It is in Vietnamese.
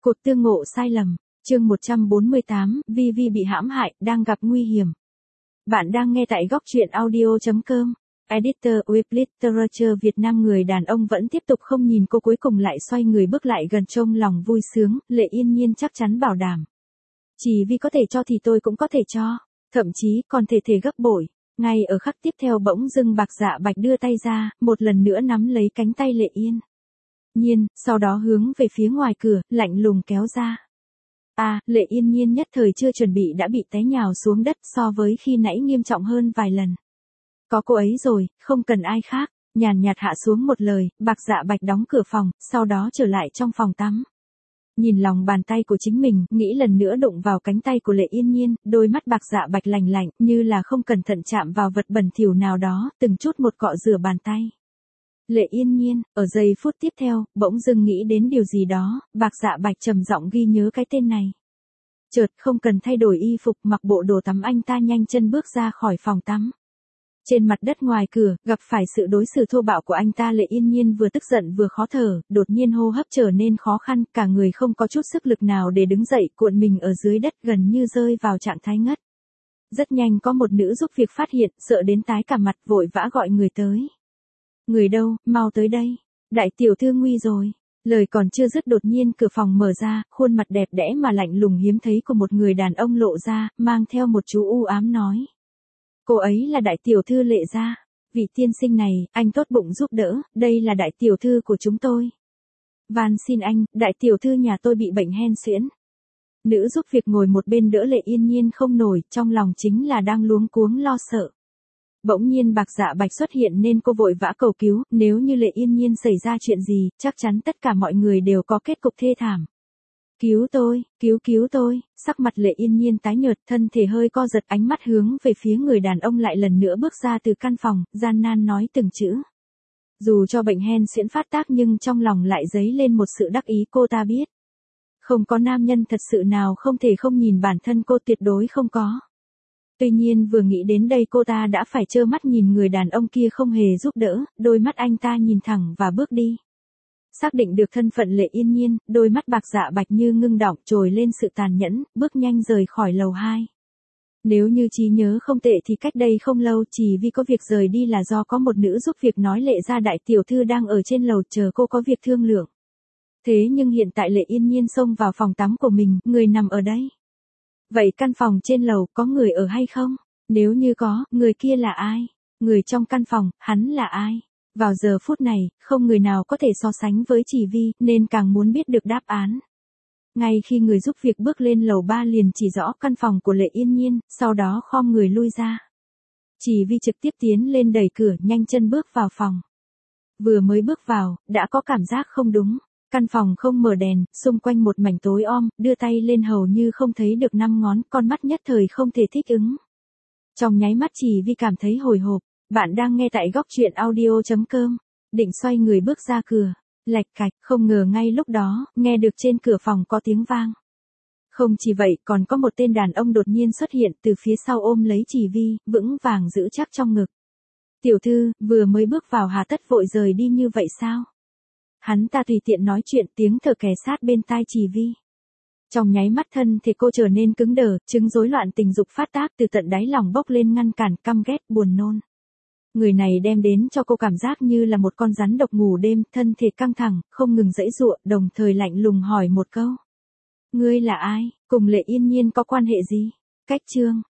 Cuộc tương ngộ sai lầm, chương 148, Vi Vi bị hãm hại, đang gặp nguy hiểm. Bạn đang nghe tại góc truyện audio.com. Editor with Literature Việt Nam. Người đàn ông vẫn tiếp tục không nhìn cô, cuối cùng lại xoay người bước lại gần, trông lòng vui sướng. Lệ Yên Nhiên chắc chắn bảo đảm. Chỉ vì có thể cho thì tôi cũng có thể cho, thậm chí còn thể gấp bội. Ngay ở khắc tiếp theo bỗng dưng Bạc Dạ Bạch đưa tay ra, một lần nữa nắm lấy cánh tay Lệ Yên Nhiên, sau đó hướng về phía ngoài cửa, lạnh lùng kéo ra. Lệ Yên Nhiên nhất thời chưa chuẩn bị đã bị té nhào xuống đất, so với khi nãy nghiêm trọng hơn vài lần. Có cô ấy rồi, không cần ai khác, nhàn nhạt hạ xuống một lời. Bạc Dạ Bạch đóng cửa phòng, sau đó trở lại trong phòng tắm. Nhìn lòng bàn tay của chính mình, nghĩ lần nữa đụng vào cánh tay của Lệ Yên Nhiên, đôi mắt Bạc Dạ Bạch lạnh lạnh, như là không cẩn thận chạm vào vật bẩn thỉu nào đó, từng chút một cọ rửa bàn tay. Lệ Yên Nhiên, ở giây phút tiếp theo, bỗng dưng nghĩ đến điều gì đó, Bạc Dạ Bạch trầm giọng ghi nhớ cái tên này. Chợt không cần thay đổi y phục, mặc bộ đồ tắm, anh ta nhanh chân bước ra khỏi phòng tắm. Trên mặt đất ngoài cửa, gặp phải sự đối xử thô bạo của anh ta, Lệ Yên Nhiên vừa tức giận vừa khó thở, đột nhiên hô hấp trở nên khó khăn, cả người không có chút sức lực nào để đứng dậy, cuộn mình ở dưới đất gần như rơi vào trạng thái ngất. Rất nhanh có một nữ giúp việc phát hiện, sợ đến tái cả mặt, vội vã gọi người tới. Người đâu, mau tới đây. Đại tiểu thư nguy rồi. Lời còn chưa dứt đột nhiên cửa phòng mở ra, khuôn mặt đẹp đẽ mà lạnh lùng hiếm thấy của một người đàn ông lộ ra, mang theo một chú u ám nói. Cô ấy là đại tiểu thư Lệ gia. Vị tiên sinh này, anh tốt bụng giúp đỡ, đây là đại tiểu thư của chúng tôi. Van xin anh, đại tiểu thư nhà tôi bị bệnh hen suyễn. Nữ giúp việc ngồi một bên đỡ Lệ Yên Nhiên không nổi, trong lòng chính là đang luống cuống lo sợ. Bỗng nhiên Bạc Dạ Bạch xuất hiện nên cô vội vã cầu cứu, nếu như Lệ Yên Nhiên xảy ra chuyện gì, chắc chắn tất cả mọi người đều có kết cục thê thảm. Cứu tôi, cứu tôi. Sắc mặt Lệ Yên Nhiên tái nhợt, thân thể hơi co giật, ánh mắt hướng về phía người đàn ông lại lần nữa bước ra từ căn phòng, gian nan nói từng chữ. Dù cho bệnh hen suyễn phát tác nhưng trong lòng lại dấy lên một sự đắc ý, cô ta biết. Không có nam nhân thật sự nào không thể không nhìn bản thân cô, tuyệt đối không có. Tuy nhiên vừa nghĩ đến đây cô ta đã phải trơ mắt nhìn người đàn ông kia không hề giúp đỡ, đôi mắt anh ta nhìn thẳng và bước đi. Xác định được thân phận Lệ Yên Nhiên, đôi mắt Bạc Dạ Bạch như ngưng đọng, trồi lên sự tàn nhẫn, bước nhanh rời khỏi lầu 2. Nếu như trí nhớ không tệ thì cách đây không lâu, chỉ vì có việc rời đi là do có một nữ giúp việc nói Lệ gia đại tiểu thư đang ở trên lầu chờ cô có việc thương lượng. Thế nhưng hiện tại Lệ Yên Nhiên xông vào phòng tắm của mình, người nằm ở đây. Vậy căn phòng trên lầu có người ở hay không? Nếu như có, người kia là ai? Người trong căn phòng, hắn là ai? Vào giờ phút này, không người nào có thể so sánh với Chỉ Vi, nên càng muốn biết được đáp án. Ngay khi người giúp việc bước lên lầu 3 liền chỉ rõ căn phòng của Lệ Yên Nhiên, sau đó khom người lui ra. Chỉ Vi trực tiếp tiến lên đẩy cửa, nhanh chân bước vào phòng. Vừa mới bước vào, đã có cảm giác không đúng. Căn phòng không mở đèn, xung quanh một mảnh tối om, đưa tay lên hầu như không thấy được 5 ngón, con mắt nhất thời không thể thích ứng. Trong nháy mắt Chỉ Vi cảm thấy hồi hộp. Bạn đang nghe tại góc truyện audio.com. Định xoay người bước ra cửa. Lạch cạch, không ngờ ngay lúc đó, nghe được trên cửa phòng có tiếng vang. Không chỉ vậy, còn có một tên đàn ông đột nhiên xuất hiện từ phía sau ôm lấy Chỉ Vi, vững vàng giữ chắc trong ngực. Tiểu thư, vừa mới bước vào hà tất vội rời đi như vậy sao? Hắn ta tùy tiện nói chuyện, tiếng thở kề sát bên tai Chỉ Vi. Trong nháy mắt thân thể cô trở nên cứng đờ, chứng rối loạn tình dục phát tác từ tận đáy lòng bốc lên ngăn cản, căm ghét, buồn nôn. Người này đem đến cho cô cảm giác như là một con rắn độc ngủ đêm, thân thể căng thẳng, không ngừng giãy giụa, đồng thời lạnh lùng hỏi một câu. Ngươi là ai, cùng Lệ Yên Nhiên có quan hệ gì? Cách chương.